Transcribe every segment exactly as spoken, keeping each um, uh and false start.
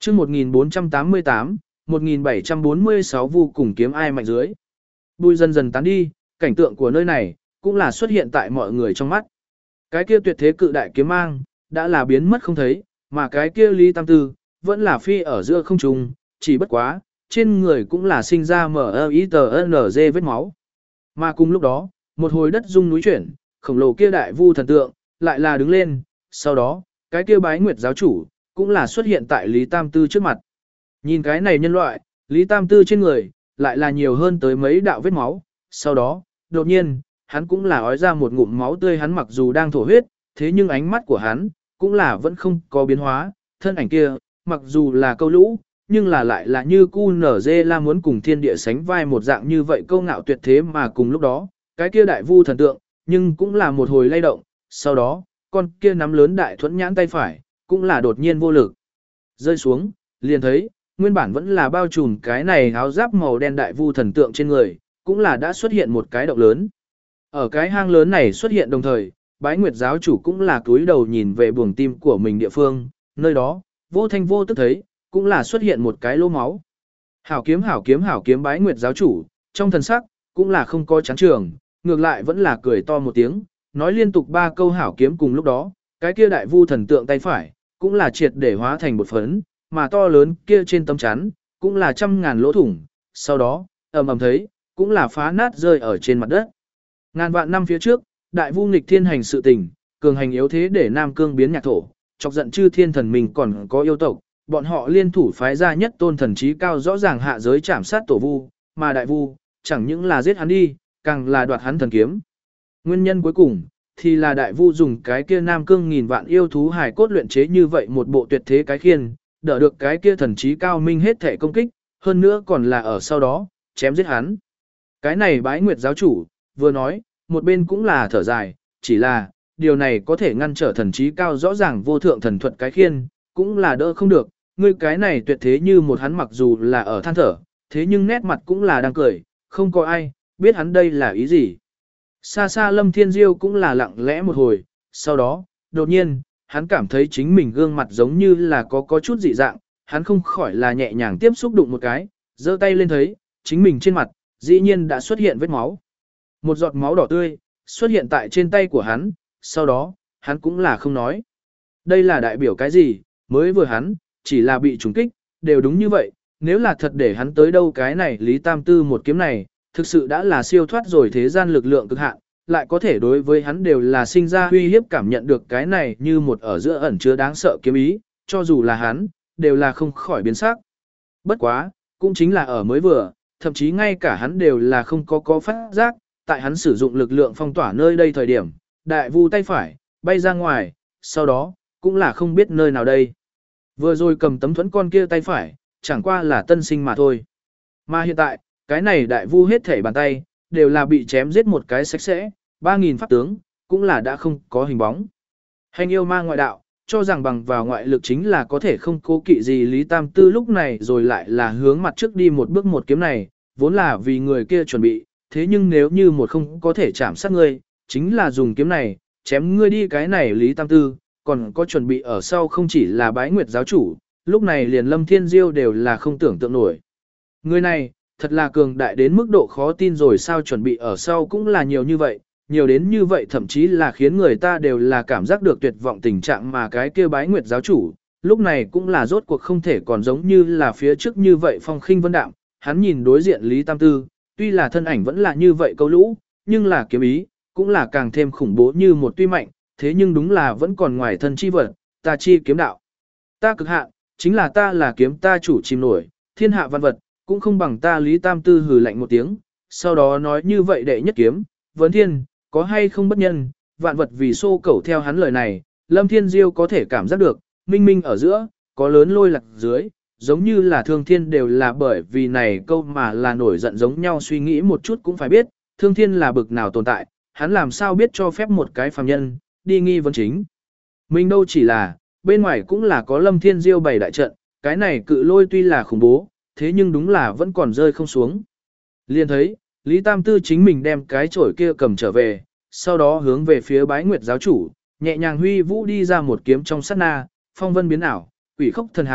chương một nghìn bốn trăm tám mươi tám, một nghìn bảy trăm bốn mươi sáu vu cùng kiếm ai mạnh dưới. Bùi dần dần tán đi, cảnh tượng của nơi này, cũng là xuất hiện tại mọi người trong mắt. Cái kia tuyệt thế cự đại kiếm mang, đã là biến mất không thấy, mà cái kia Lý Tam Tư, vẫn là phi ở giữa không trung, chỉ bất quá, trên người cũng là sinh ra mở i tờ en giê vết máu. Mà cùng lúc đó, một hồi đất rung núi chuyển, khổng lồ kia đại vu thần tượng, lại là đứng lên, sau đó, cái kia bái nguyệt giáo chủ, cũng là xuất hiện tại Lý Tam Tư trước mặt. Nhìn cái này nhân loại, Lý Tam Tư trên người, lại là nhiều hơn tới mấy đạo vết máu, sau đó, đột nhiên, hắn cũng là ói ra một ngụm máu tươi, hắn mặc dù đang thổ huyết, thế nhưng ánh mắt của hắn, cũng là vẫn không có biến hóa, thân ảnh kia, mặc dù là câu lũ, nhưng là lại là như cu nở dê la muốn cùng thiên địa sánh vai một dạng như vậy câu ngạo tuyệt thế, mà cùng lúc đó, cái kia đại vu thần tượng, nhưng cũng là một hồi lay động, sau đó, con kia nắm lớn đại thuẫn nhãn tay phải, cũng là đột nhiên vô lực. Rơi xuống, liền thấy, nguyên bản vẫn là bao trùm cái này áo giáp màu đen đại vu thần tượng trên người, cũng là đã xuất hiện một cái động lớn. Ở cái hang lớn này xuất hiện đồng thời, bái nguyệt giáo chủ cũng là cúi đầu nhìn về buồng tim của mình địa phương, nơi đó, vô thanh vô tức thấy, cũng là xuất hiện một cái lỗ máu. Hảo kiếm hảo kiếm hảo kiếm bái nguyệt giáo chủ, trong thần sắc, cũng là không có chán trường, ngược lại vẫn là cười to một tiếng, nói liên tục ba câu hảo kiếm cùng lúc đó, cái kia đại vu thần tượng tay phải, cũng là triệt để hóa thành một phấn, mà to lớn kia trên tấm chắn, cũng là trăm ngàn lỗ thủng, sau đó, ầm ầm thấy, cũng là phá nát rơi ở trên mặt đất. Ngàn vạn năm phía trước, đại vu nghịch thiên hành sự tình, cường hành yếu thế để Nam Cương biến nhạc thổ, chọc giận chư thiên thần mình còn có yêu tộc, bọn họ liên thủ phái ra nhất tôn thần trí cao rõ ràng hạ giới chạm sát tổ vu, mà đại vu, chẳng những là giết hắn đi, càng là đoạt hắn thần kiếm. Nguyên nhân cuối cùng, thì là đại vu dùng cái kia Nam Cương nghìn vạn yêu thú hài cốt luyện chế như vậy một bộ tuyệt thế cái khiên, đỡ được cái kia thần trí cao minh hết thể công kích, hơn nữa còn là ở sau đó, chém giết hắn. Cái này bái nguyệt giáo chủ, vừa nói, một bên cũng là thở dài, chỉ là, điều này có thể ngăn trở thần trí cao rõ ràng vô thượng thần thuật cái khiên, cũng là đỡ không được, ngươi cái này tuyệt thế như một hắn mặc dù là ở than thở, thế nhưng nét mặt cũng là đang cười, không có ai, biết hắn đây là ý gì. Xa xa Lâm Thiên Diêu cũng là lặng lẽ một hồi, sau đó, đột nhiên, hắn cảm thấy chính mình gương mặt giống như là có có chút dị dạng, hắn không khỏi là nhẹ nhàng tiếp xúc đụng một cái, giơ tay lên thấy, chính mình trên mặt, dĩ nhiên đã xuất hiện vết máu. Một giọt máu đỏ tươi, xuất hiện tại trên tay của hắn, sau đó, hắn cũng là không nói. Đây là đại biểu cái gì, mới vừa hắn, chỉ là bị trùng kích, đều đúng như vậy, nếu là thật để hắn tới đâu cái này Lý Tam Tư một kiếm này, thực sự đã là siêu thoát rồi thế gian lực lượng cực hạn, lại có thể đối với hắn đều là sinh ra uy hiếp, cảm nhận được cái này như một ở giữa ẩn chứa đáng sợ kiếm ý, cho dù là hắn, đều là không khỏi biến sắc. Bất quá, cũng chính là ở mới vừa, thậm chí ngay cả hắn đều là không có có phát giác, tại hắn sử dụng lực lượng phong tỏa nơi đây thời điểm, đại vu tay phải, bay ra ngoài, sau đó, cũng là không biết nơi nào đây. Vừa rồi cầm tấm thuẫn con kia tay phải, chẳng qua là tân sinh mà thôi. Mà hiện tại, cái này đại vu hết thể bàn tay, đều là bị chém giết một cái sạch sẽ, ba nghìn pháp tướng, cũng là đã không có hình bóng. Hành yêu ma ngoại đạo, cho rằng bằng vào ngoại lực chính là có thể không cố kỵ gì Lý Tam Tư lúc này rồi lại là hướng mặt trước đi một bước một kiếm này, vốn là vì người kia chuẩn bị, thế nhưng nếu như một không có thể chạm sát ngươi, chính là dùng kiếm này, chém ngươi đi cái này Lý Tam Tư, còn có chuẩn bị ở sau không chỉ là bái nguyệt giáo chủ, lúc này liền Lâm Thiên Diêu đều là không tưởng tượng nổi. Người này, thật là cường đại đến mức độ khó tin rồi sao, chuẩn bị ở sau cũng là nhiều như vậy, nhiều đến như vậy thậm chí là khiến người ta đều là cảm giác được tuyệt vọng tình trạng, mà cái kia bái nguyệt giáo chủ, lúc này cũng là rốt cuộc không thể còn giống như là phía trước như vậy phong khinh vân đạm, hắn nhìn đối diện Lý Tam Tư, tuy là thân ảnh vẫn là như vậy câu lũ, nhưng là kiếm ý, cũng là càng thêm khủng bố như một tuy mạnh, thế nhưng đúng là vẫn còn ngoài thân chi vật, ta chi kiếm đạo. Ta cực hạn, chính là ta là kiếm ta chủ chìm nổi, thiên hạ văn vật, cũng không bằng ta Lý Tam Tư hừ lạnh một tiếng, sau đó nói như vậy đệ nhất kiếm, vấn thiên, có hay không bất nhân, vạn vật vì xô cẩu theo hắn lời này, Lâm Thiên Diêu có thể cảm giác được, minh minh ở giữa, có lớn lôi lạc dưới, giống như là thương thiên đều là bởi vì này câu mà là nổi giận giống nhau, suy nghĩ một chút cũng phải biết, thương thiên là bực nào tồn tại, hắn làm sao biết cho phép một cái phàm nhân, đi nghi vấn chính. Mình đâu chỉ là, bên ngoài cũng là có Lâm Thiên Diêu bày đại trận, cái này cự lôi tuy là khủng bố, thế nhưng đúng là vẫn còn rơi không xuống. Liên thấy, Lý Tam Tư chính mình đem cái chổi kia cầm trở về, sau đó hướng về phía bái nguyệt giáo chủ, nhẹ nhàng huy vũ đi ra một kiếm trong sát na, phong vân biến ảo, quỷ khốc thần hào,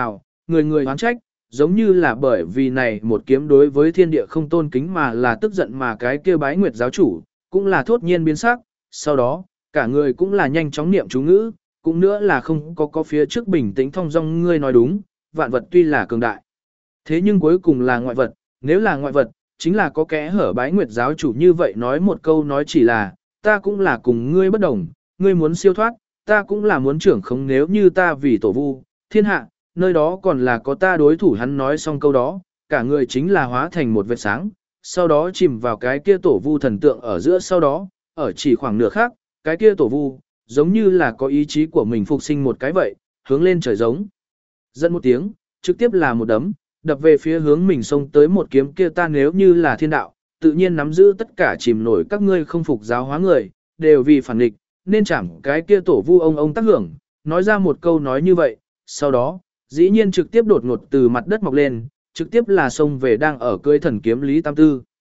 người người oán trách, giống như là bởi vì này một kiếm đối với thiên địa không tôn kính mà là tức giận mà cái kia bái nguyệt giáo chủ, cũng là thốt nhiên biến sắc, sau đó, cả người cũng là nhanh chóng niệm chú ngữ, cũng nữa là không có có phía trước bình tĩnh thông dong ngươi nói đúng, vạn vật tuy là cường đại. Thế nhưng cuối cùng là ngoại vật, nếu là ngoại vật, chính là có kẽ hở bái nguyệt giáo chủ như vậy nói một câu nói chỉ là, ta cũng là cùng ngươi bất đồng, ngươi muốn siêu thoát, ta cũng là muốn trưởng không nếu như ta vì tổ vu, thiên hạ, nơi đó còn là có ta đối thủ hắn nói xong câu đó, cả người chính là hóa thành một vệt sáng, sau đó chìm vào cái kia tổ vu thần tượng ở giữa sau đó, ở chỉ khoảng nửa khác, cái kia tổ vu, giống như là có ý chí của mình phục sinh một cái vậy, hướng lên trời giống. Dẫn một tiếng, trực tiếp là một đấm, đập về phía hướng mình xông tới một kiếm kia ta nếu như là thiên đạo, tự nhiên nắm giữ tất cả chìm nổi các ngươi không phục giáo hóa người, đều vì phản địch, nên chẳng cái kia tổ vu ông ông tác hưởng, nói ra một câu nói như vậy, sau đó, dĩ nhiên trực tiếp đột ngột từ mặt đất mọc lên, trực tiếp là xông về đang ở cưỡi thần kiếm Lý Tam Tư.